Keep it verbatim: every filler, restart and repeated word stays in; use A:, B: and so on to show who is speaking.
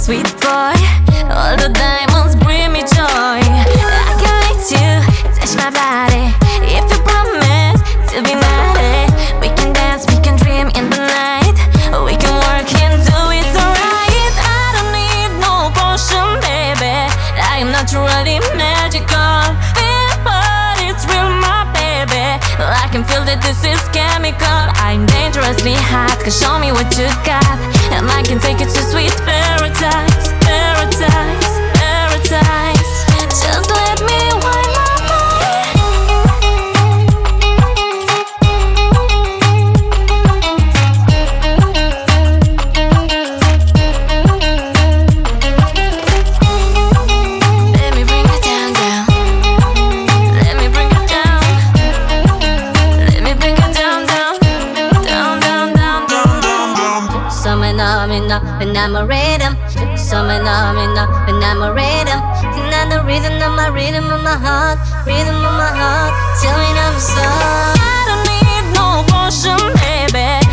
A: sweet boy. All the diamonds bring me joy. I can't wait to touch my body. If you promise to be mine, we can dance, we can dream in the night. We can work and do it so right. I don't need no potion, baby. I am naturally magical. Feel but it's real, my baby. I can feel that this is chemical. I'm dangerously hot, cause show me what you got, and I can take it to sweet paradise. Paradise, paradise. Just let me wind my Let me bring it down, down. Let me bring it down. Let me bring it down, down. Down, down, down, down. Summon on me now, when I'm a rhythm. Summon on me now, when I'm a rhythm. And I'm the rhythm of my rhythm of my heart. Rhythm of my heart. Tell me I'm so. I don't need no potion, baby.